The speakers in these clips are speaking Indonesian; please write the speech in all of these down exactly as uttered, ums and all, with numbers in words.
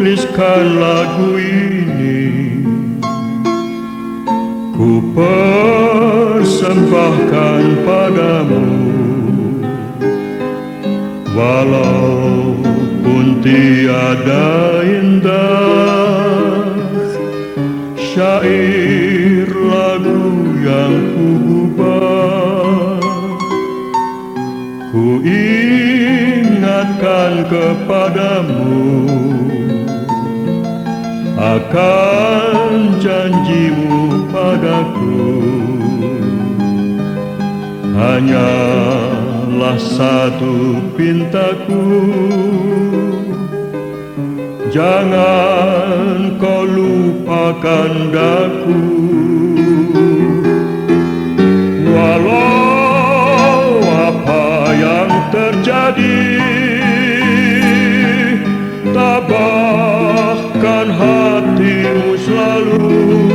tuliskan lagu ini, ku persembahkan padamu. Walaupun tiada indah syair lagu yang ku ubah, ku ingatkan kepadamu akan janjimu padaku. Hanyalah satu pintaku, jangan kau lupakan daku. Walau apa yang terjadi, tabahkan hatimu selalu.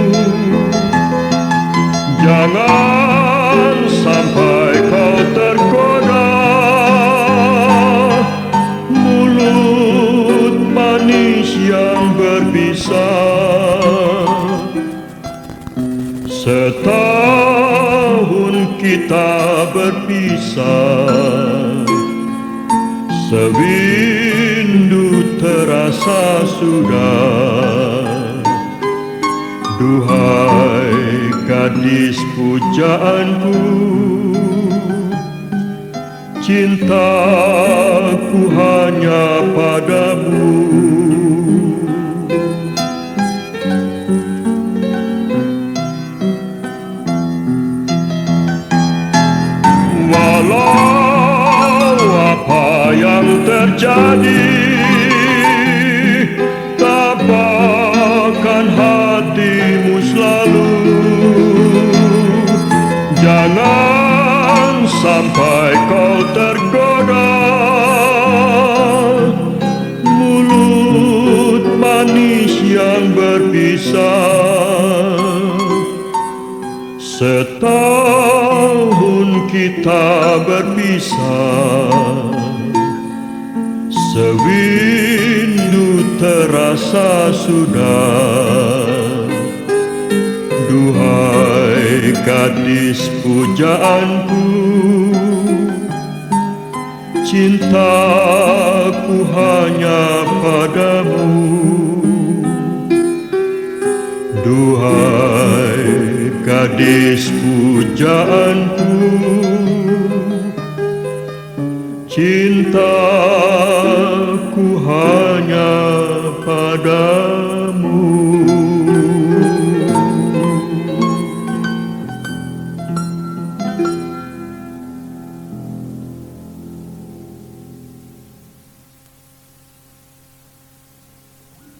Jangan sampai kau tergoda mulut manis yang berbisa. Setahun kita berpisah, sewindu terasa sudah. Duhai gadis pujaanku, cintaku hanya padamu. Walau apa yang terjadi, tabahkan hatimu selalu. Jangan sampai kau tergoda mulut manis yang berbisa. Setahun kita berpisah, sewindu terasa sudah. Duhai gadis pujaanku, cintaku hanya padamu. Duhai gadis pujaanku, cintaku hanya padamu.